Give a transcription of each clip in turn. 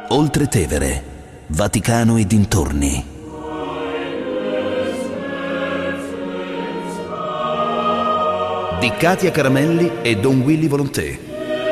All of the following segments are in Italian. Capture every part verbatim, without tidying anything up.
Oltretevere, Vaticano e dintorni. Di Katia Caramelli e Don Willy Volonté.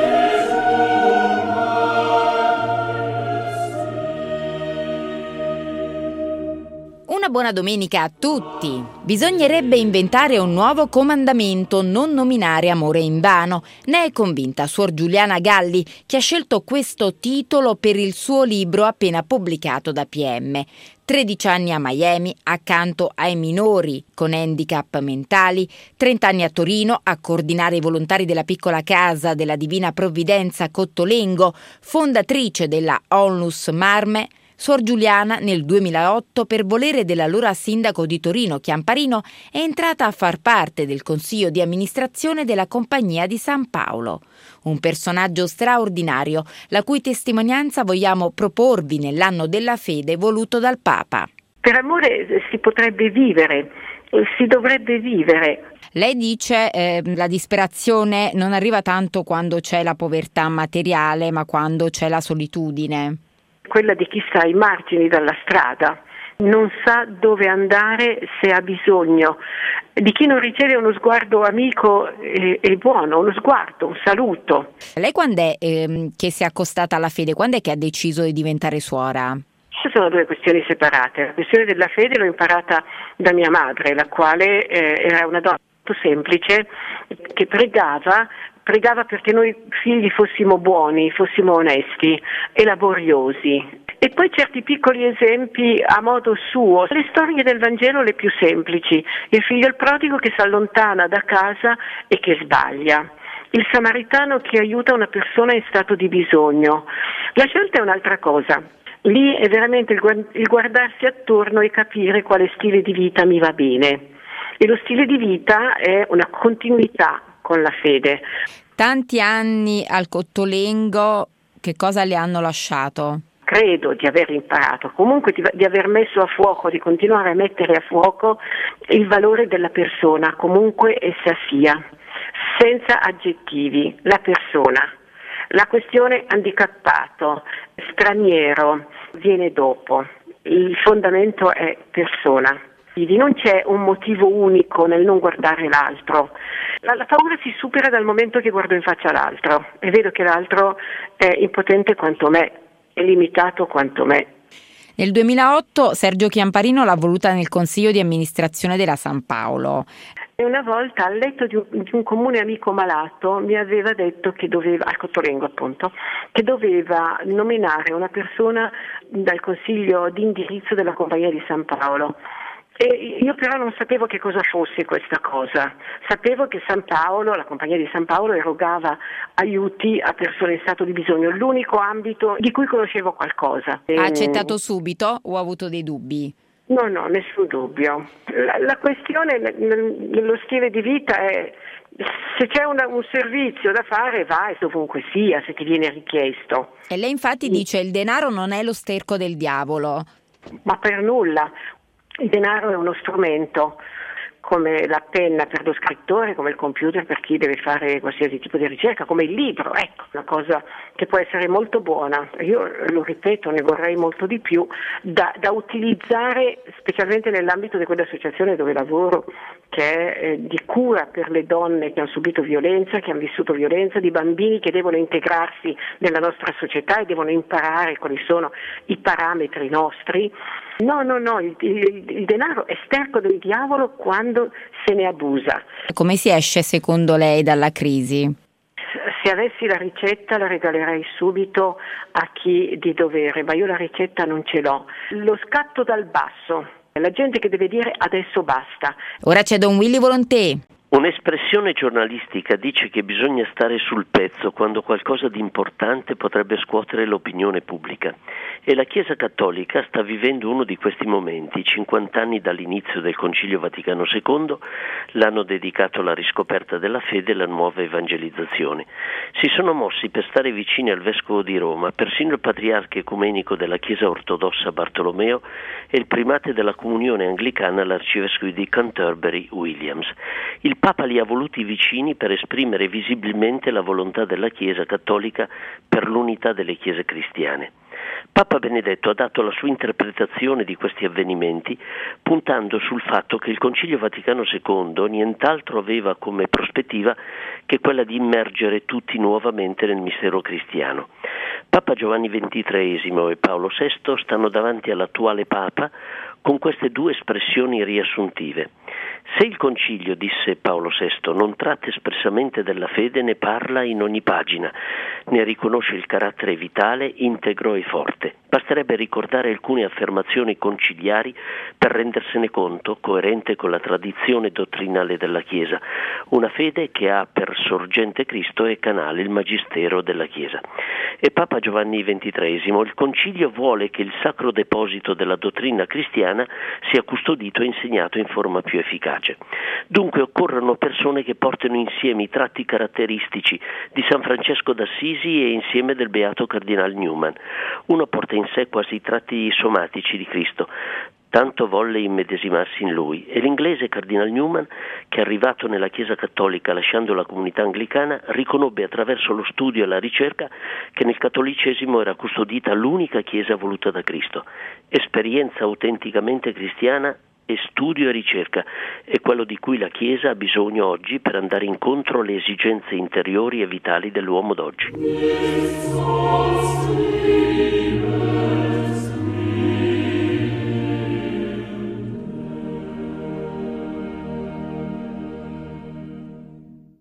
Una buona domenica a tutti. Bisognerebbe inventare un nuovo comandamento, non nominare amore invano. Ne è convinta Suor Giuliana Galli, che ha scelto questo titolo per il suo libro appena pubblicato da P M. tredici anni a Miami, accanto ai minori con handicap mentali, trenta anni a Torino a coordinare i volontari della piccola casa della Divina Provvidenza a Cottolengo, fondatrice della Onlus Marme. Suor Giuliana nel duemilaotto, per volere dell'allora sindaco di Torino Chiamparino, è entrata a far parte del consiglio di amministrazione della Compagnia di San Paolo. Un personaggio straordinario, la cui testimonianza vogliamo proporvi nell'anno della fede voluto dal Papa. Per amore si potrebbe vivere, si dovrebbe vivere. Lei dice eh, la disperazione non arriva tanto quando c'è la povertà materiale, ma quando c'è la solitudine. Quella di chi sta ai margini dalla strada, non sa dove andare se ha bisogno, di chi non riceve uno sguardo amico e, e buono, uno sguardo, un saluto. Lei quando è eh, che si è accostata alla fede? Quando è che ha deciso di diventare suora? Ci sono due questioni separate. La questione della fede l'ho imparata da mia madre, la quale eh, era una donna molto semplice che pregava Pregava perché noi figli fossimo buoni, fossimo onesti e laboriosi. E poi certi piccoli esempi a modo suo, le storie del Vangelo le più semplici, il figlio il prodigo che si allontana da casa e che sbaglia, il samaritano che aiuta una persona in stato di bisogno. La scelta è un'altra cosa. Lì è veramente il guardarsi attorno e capire quale stile di vita mi va bene. E lo stile di vita è una continuità con la fede. Tanti anni al Cottolengo, che cosa le hanno lasciato? Credo di aver imparato, comunque di, di aver messo a fuoco, di continuare a mettere a fuoco il valore della persona, comunque essa sia, senza aggettivi, la persona. La questione handicappato, straniero, viene dopo, il fondamento è persona. Non c'è un motivo unico nel non guardare l'altro. La, la paura si supera dal momento che guardo in faccia l'altro e vedo che l'altro è impotente quanto me, è limitato quanto me. Nel duemilaotto Sergio Chiamparino l'ha voluta nel consiglio di amministrazione della San Paolo. E una volta al letto di un, di un comune amico malato mi aveva detto che doveva, al Cottolengo appunto, che doveva nominare una persona dal consiglio di indirizzo della Compagnia di San Paolo. E io però non sapevo che cosa fosse questa cosa. Sapevo che San Paolo, la Compagnia di San Paolo, erogava aiuti a persone in stato di bisogno, l'unico ambito di cui conoscevo qualcosa. Ha accettato subito o ha avuto dei dubbi? No, no, nessun dubbio. La, la questione nello stile di vita è: se c'è una, un servizio da fare, vai dovunque sia, se ti viene richiesto. E lei infatti dice: il denaro non è lo sterco del diavolo. Ma per nulla. Il denaro è uno strumento, come la penna per lo scrittore, come il computer per chi deve fare qualsiasi tipo di ricerca, come il libro, ecco, una cosa che può essere molto buona. Io lo ripeto, ne vorrei molto di più, da, da utilizzare specialmente nell'ambito di quell'associazione dove lavoro, che è eh, di cura per le donne che hanno subito violenza, che hanno vissuto violenza, di bambini che devono integrarsi nella nostra società e devono imparare quali sono i parametri nostri. No, no, no, il, il, il denaro è sterco del diavolo quando se ne abusa. Come si esce secondo lei dalla crisi? Se avessi la ricetta la regalerei subito a chi di dovere, ma io la ricetta non ce l'ho. Lo scatto dal basso, la gente che deve dire adesso basta. Ora c'è Don Willy Volonté. Un'espressione giornalistica dice che bisogna stare sul pezzo quando qualcosa di importante potrebbe scuotere l'opinione pubblica, e la Chiesa Cattolica sta vivendo uno di questi momenti. cinquanta anni dall'inizio del Concilio Vaticano secondo, l'anno dedicato alla riscoperta della fede e alla nuova evangelizzazione. Si sono mossi per stare vicini al Vescovo di Roma persino il Patriarca Ecumenico della Chiesa Ortodossa Bartolomeo e il Primate della Comunione Anglicana, l'Arcivescovo di Canterbury Williams. Il Papa li ha voluti vicini per esprimere visibilmente la volontà della Chiesa Cattolica per l'unità delle Chiese cristiane. Papa Benedetto ha dato la sua interpretazione di questi avvenimenti puntando sul fatto che il Concilio Vaticano secondo nient'altro aveva come prospettiva che quella di immergere tutti nuovamente nel mistero cristiano. Papa Giovanni ventitreesimo e Paolo sesto stanno davanti all'attuale Papa con queste due espressioni riassuntive. Se il Concilio, disse Paolo sesto, non tratta espressamente della fede, ne parla in ogni pagina, ne riconosce il carattere vitale, integro e forte. Basterebbe ricordare alcune affermazioni conciliari per rendersene conto, coerente con la tradizione dottrinale della Chiesa, una fede che ha per sorgente Cristo e canale il magistero della Chiesa. E Papa Giovanni ventitreesimo, il Concilio vuole che il sacro deposito della dottrina cristiana sia custodito e insegnato in forma più efficace. Dunque occorrono persone che portino insieme i tratti caratteristici di San Francesco d'Assisi e insieme del beato Cardinal Newman. Uno porta in sé quasi i tratti somatici di Cristo, tanto volle immedesimarsi in lui, e l'inglese Cardinal Newman, che arrivato nella Chiesa cattolica lasciando la comunità anglicana, riconobbe attraverso lo studio e la ricerca che nel cattolicesimo era custodita l'unica Chiesa voluta da Cristo. Esperienza autenticamente cristiana e studio e ricerca è quello di cui la Chiesa ha bisogno oggi per andare incontro alle esigenze interiori e vitali dell'uomo d'oggi.